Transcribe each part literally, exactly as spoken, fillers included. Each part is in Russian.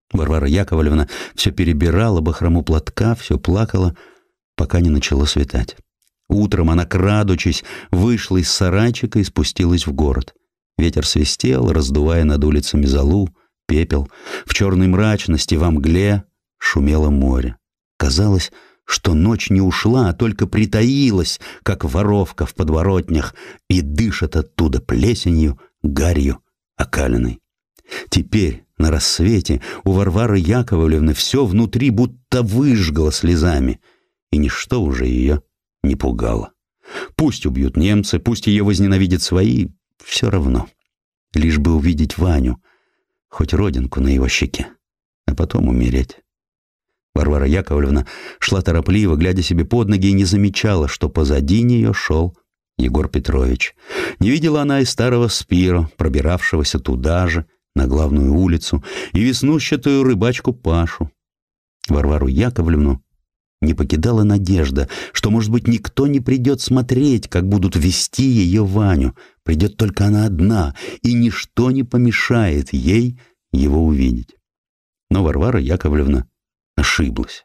Варвара Яковлевна все перебирала бахрому платка, все плакала, пока не начало светать. Утром она, крадучись, вышла из сарайчика и спустилась в город. Ветер свистел, раздувая над улицами золу, пепел. В черной мрачности, во мгле шумело море. Казалось, что ночь не ушла, а только притаилась, как воровка в подворотнях, и дышит оттуда плесенью, гарью, окалиной. Теперь, на рассвете, у Варвары Яковлевны все внутри будто выжгло слезами, и ничто уже ее не пугало. Пусть убьют немцы, пусть ее возненавидят свои, все равно. Лишь бы увидеть Ваню, хоть родинку на его щеке, а потом умереть. Варвара Яковлевна шла торопливо, глядя себе под ноги, и не замечала, что позади нее шел Егор Петрович. Не видела она и старого Спиро, пробиравшегося туда же, на главную улицу, и веснущатую рыбачку Пашу. Варвару Яковлевну не покидала надежда, что, может быть, никто не придет смотреть, как будут вести ее Ваню. Придет только она одна, и ничто не помешает ей его увидеть. Но Варвара Яковлевна ошиблась.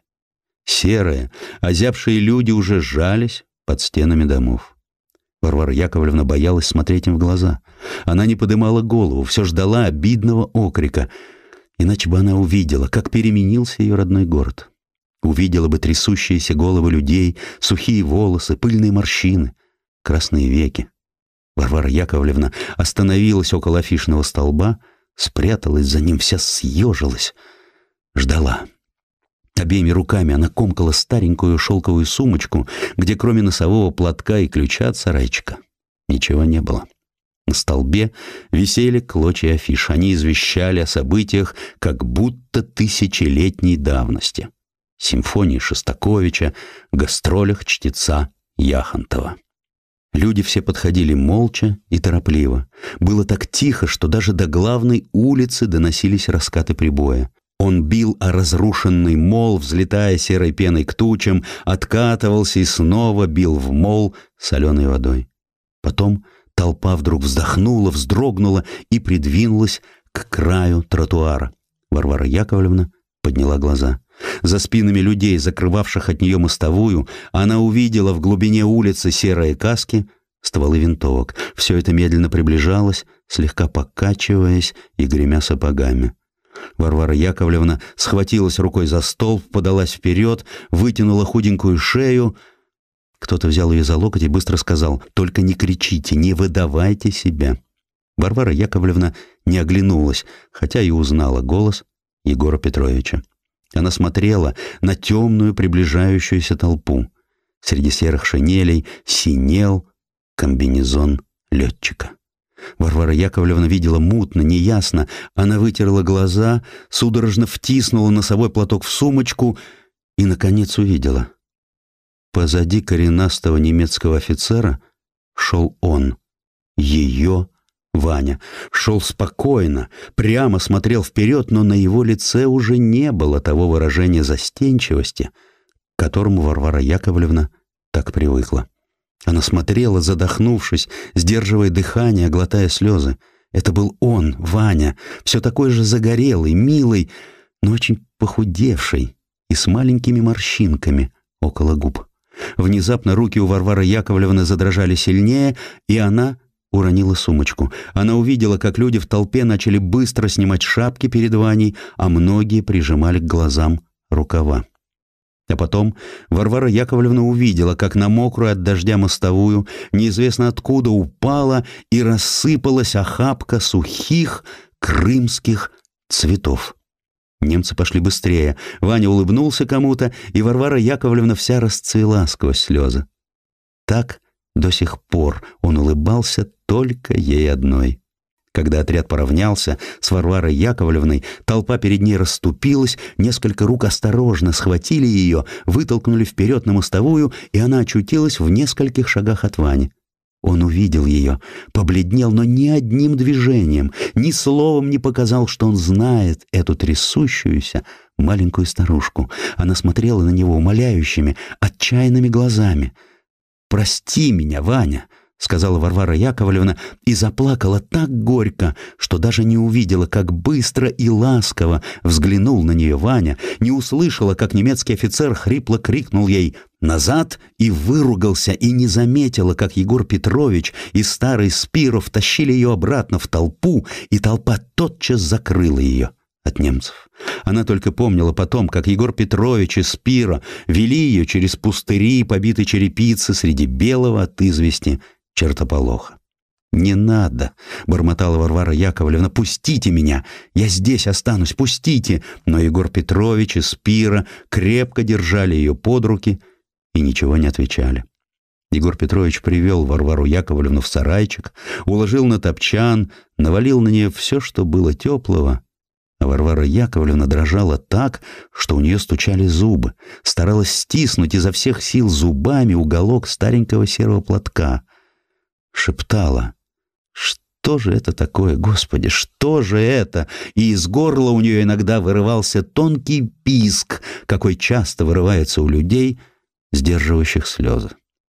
Серые, озябшие люди уже сжались под стенами домов. Варвара Яковлевна боялась смотреть им в глаза. Она не подымала голову, все ждала обидного окрика. Иначе бы она увидела, как переменился ее родной город. Увидела бы трясущиеся головы людей, сухие волосы, пыльные морщины, красные веки. Варвара Яковлевна остановилась около афишного столба, спряталась за ним, вся съежилась, ждала. Обеими руками она комкала старенькую шелковую сумочку, где кроме носового платка и ключа от сарайчика ничего не было. На столбе висели клочья афиш. Они извещали о событиях как будто тысячелетней давности. Симфонии Шостаковича, гастролях чтеца Яхонтова. Люди все подходили молча и торопливо. Было так тихо, что даже до главной улицы доносились раскаты прибоя. Он бил о разрушенный мол, взлетая серой пеной к тучам, откатывался и снова бил в мол соленой водой. Потом толпа вдруг вздохнула, вздрогнула и придвинулась к краю тротуара. Варвара Яковлевна подняла глаза. За спинами людей, закрывавших от нее мостовую, она увидела в глубине улицы серые каски, стволы винтовок. Все это медленно приближалось, слегка покачиваясь и гремя сапогами. Варвара Яковлевна схватилась рукой за столб, подалась вперед, вытянула худенькую шею. Кто-то взял ее за локоть и быстро сказал: «Только не кричите, не выдавайте себя». Варвара Яковлевна не оглянулась, хотя и узнала голос Егора Петровича. Она смотрела на темную приближающуюся толпу. Среди серых шинелей синел комбинезон летчика. Варвара Яковлевна видела мутно, неясно. Она вытерла глаза, судорожно втиснула носовой платок в сумочку и, наконец, увидела. Позади коренастого немецкого офицера шел он, ее Ваня. Шел спокойно, прямо смотрел вперед, но на его лице уже не было того выражения застенчивости, к которому Варвара Яковлевна так привыкла. Она смотрела, задохнувшись, сдерживая дыхание, глотая слезы. Это был он, Ваня, все такой же загорелый, милый, но очень похудевший и с маленькими морщинками около губ. Внезапно руки у Варвары Яковлевны задрожали сильнее, и она уронила сумочку. Она увидела, как люди в толпе начали быстро снимать шапки перед Ваней, а многие прижимали к глазам рукава. А потом Варвара Яковлевна увидела, как на мокрую от дождя мостовую неизвестно откуда упала и рассыпалась охапка сухих крымских цветов. Немцы пошли быстрее. Ваня улыбнулся кому-то, и Варвара Яковлевна вся расцвела сквозь слезы. Так до сих пор он улыбался только ей одной. Когда отряд поравнялся с Варварой Яковлевной, толпа перед ней расступилась, несколько рук осторожно схватили ее, вытолкнули вперед на мостовую, и она очутилась в нескольких шагах от Вани. Он увидел ее, побледнел, но ни одним движением, ни словом не показал, что он знает эту трясущуюся маленькую старушку. Она смотрела на него умоляющими, отчаянными глазами. «Прости меня, Ваня», — сказала Варвара Яковлевна и заплакала так горько, что даже не увидела, как быстро и ласково взглянул на нее Ваня, не услышала, как немецкий офицер хрипло крикнул ей «назад» и выругался, и не заметила, как Егор Петрович и старый Спиров тащили ее обратно в толпу, и толпа тотчас закрыла ее от немцев. Она только помнила потом, как Егор Петрович и Спира вели ее через пустыри, побитой черепицы, среди белого от извести чертополоха. «Не надо!» — бормотала Варвара Яковлевна. «Пустите меня! Я здесь останусь! Пустите!» Но Егор Петрович и Спира крепко держали ее под руки и ничего не отвечали. Егор Петрович привел Варвару Яковлевну в сарайчик, уложил на топчан, навалил на нее все, что было теплого. А Варвара Яковлевна дрожала так, что у нее стучали зубы, старалась стиснуть изо всех сил зубами уголок старенького серого платка. Шептала: «Что же это такое, Господи, что же это?» И из горла у нее иногда вырывался тонкий писк, какой часто вырывается у людей, сдерживающих слезы.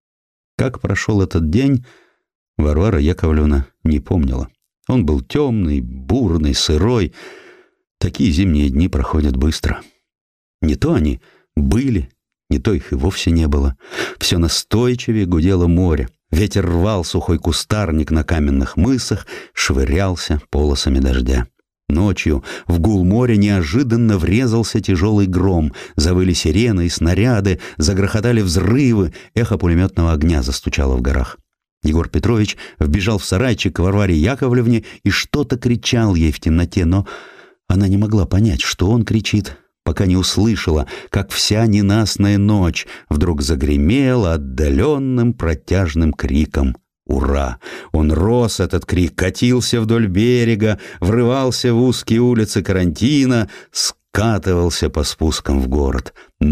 Как прошел этот день, Варвара Яковлевна не помнила. Он был темный, бурный, сырой. Такие зимние дни проходят быстро. Не то они были, не то их и вовсе не было. Все настойчивее гудело море. Ветер рвал сухой кустарник на каменных мысах, швырялся полосами дождя. Ночью в гул моря неожиданно врезался тяжелый гром. Завыли сирены и снаряды, загрохотали взрывы, эхо пулеметного огня застучало в горах. Егор Петрович вбежал в сарайчик к Варваре Яковлевне и что-то кричал ей в темноте, но она не могла понять, что он кричит, пока не услышала, как вся ненастная ночь вдруг загремела отдаленным протяжным криком «Ура!». Он рос, этот крик, катился вдоль берега, врывался в узкие улицы карантина, скатывался по спускам в город.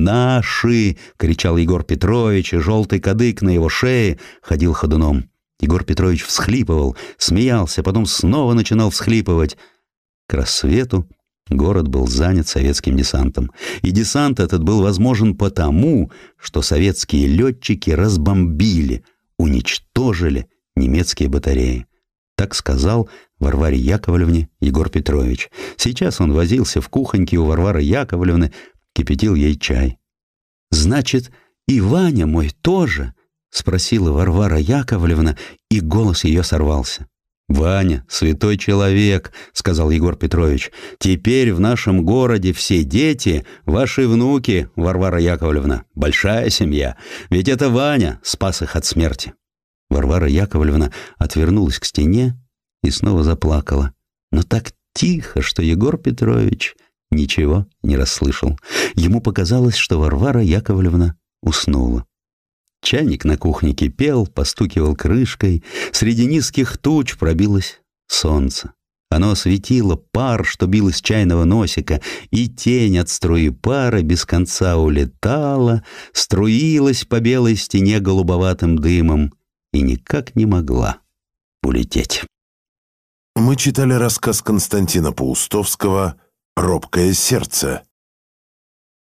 «Наши!» — кричал Егор Петрович, и желтый кадык на его шее ходил ходуном. Егор Петрович всхлипывал, смеялся, потом снова начинал всхлипывать. К рассвету город был занят советским десантом. И десант этот был возможен потому, что советские летчики разбомбили, уничтожили немецкие батареи. Так сказал Варваре Яковлевне Егор Петрович. Сейчас он возился в кухоньке у Варвары Яковлевны, кипятил ей чай. «Значит, и Ваня мой тоже?» — спросила Варвара Яковлевна, и голос ее сорвался. «Ваня — святой человек», — сказал Егор Петрович. «Теперь в нашем городе все дети — ваши внуки, Варвара Яковлевна. Большая семья. Ведь это Ваня спас их от смерти». Варвара Яковлевна отвернулась к стене и снова заплакала. Но так тихо, что Егор Петрович ничего не расслышал. Ему показалось, что Варвара Яковлевна уснула. Чайник на кухне кипел, постукивал крышкой. Среди низких туч пробилось солнце. Оно осветило пар, что бил из чайного носика, и тень от струи пара без конца улетала, струилась по белой стене голубоватым дымом и никак не могла улететь. Мы читали рассказ Константина Паустовского «Робкое сердце».